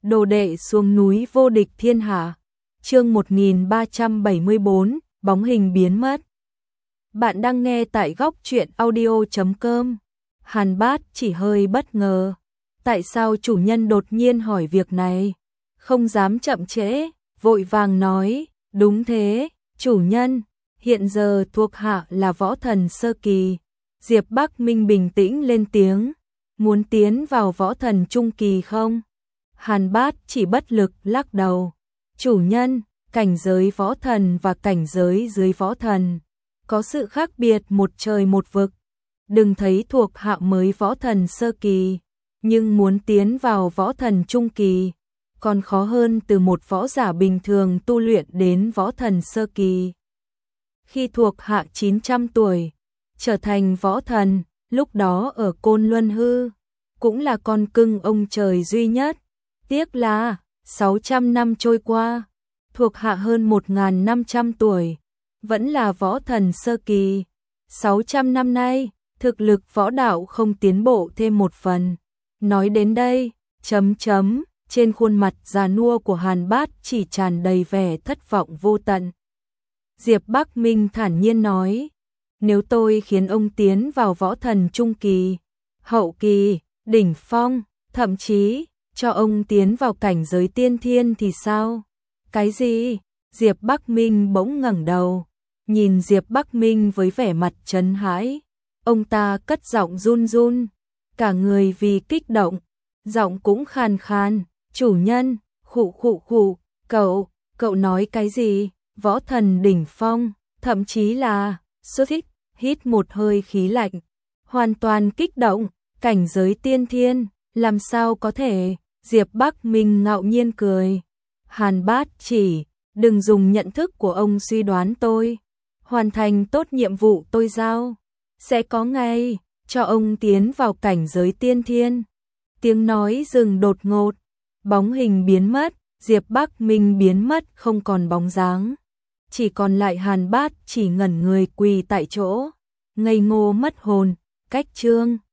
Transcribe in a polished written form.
đồ đệ xuống núi vô địch thiên hạ. Chương 1374, bóng hình biến mất. Bạn đang nghe tại góc truyện audio.com. Hàn Bát chỉ hơi bất ngờ. Tại sao chủ nhân đột nhiên hỏi việc này? Không dám chậm trễ, vội vàng nói, đúng thế, chủ nhân, hiện giờ thuộc hạ là võ thần sơ kỳ. Diệp Bắc Minh bình tĩnh lên tiếng, muốn tiến vào võ thần trung kỳ không? Hàn Bát chỉ bất lực lắc đầu. Chủ nhân, cảnh giới võ thần và cảnh giới dưới võ thần có sự khác biệt một trời một vực. Đừng thấy thuộc hạ mới võ thần sơ kỳ, nhưng muốn tiến vào võ thần trung kỳ còn khó hơn từ một võ giả bình thường tu luyện đến võ thần sơ kỳ. Khi thuộc hạ 900 tuổi, trở thành võ thần, lúc đó ở Côn Luân Hư, cũng là con cưng ông trời duy nhất. Tiếc là 600 năm trôi qua, thuộc hạ hơn 1.500 tuổi, vẫn là võ thần sơ kỳ. 600 năm nay, thực lực võ đạo không tiến bộ thêm một phần. Nói đến đây, trên khuôn mặt già nua của Hàn Bát chỉ tràn đầy vẻ thất vọng vô tận. Diệp Bắc Minh thản nhiên nói, nếu tôi khiến ông tiến vào võ thần trung kỳ, hậu kỳ, đỉnh phong, thậm chí cho ông tiến vào cảnh giới tiên thiên thì sao? Cái gì? Diệp Bắc Minh bỗng ngẩng đầu, nhìn Diệp Bắc Minh với vẻ mặt chấn hãi. Ông ta cất giọng run run, cả người vì kích động, giọng cũng khàn khàn, chủ nhân, khụ, cậu nói cái gì? Võ thần đỉnh phong, thậm chí là, xuất hít một hơi khí lạnh, hoàn toàn kích động, cảnh giới tiên thiên, làm sao có thể? Diệp Bắc Minh ngạo nhiên cười. Hàn Bát chỉ, đừng dùng nhận thức của ông suy đoán tôi, hoàn thành tốt nhiệm vụ tôi giao, sẽ có ngày cho ông tiến vào cảnh giới tiên thiên. Tiếng nói dừng đột ngột, bóng hình biến mất, Diệp Bắc Minh biến mất không còn bóng dáng. Chỉ còn lại Hàn Bát chỉ ngẩn người quỳ tại chỗ, ngây ngô mất hồn. Cách chương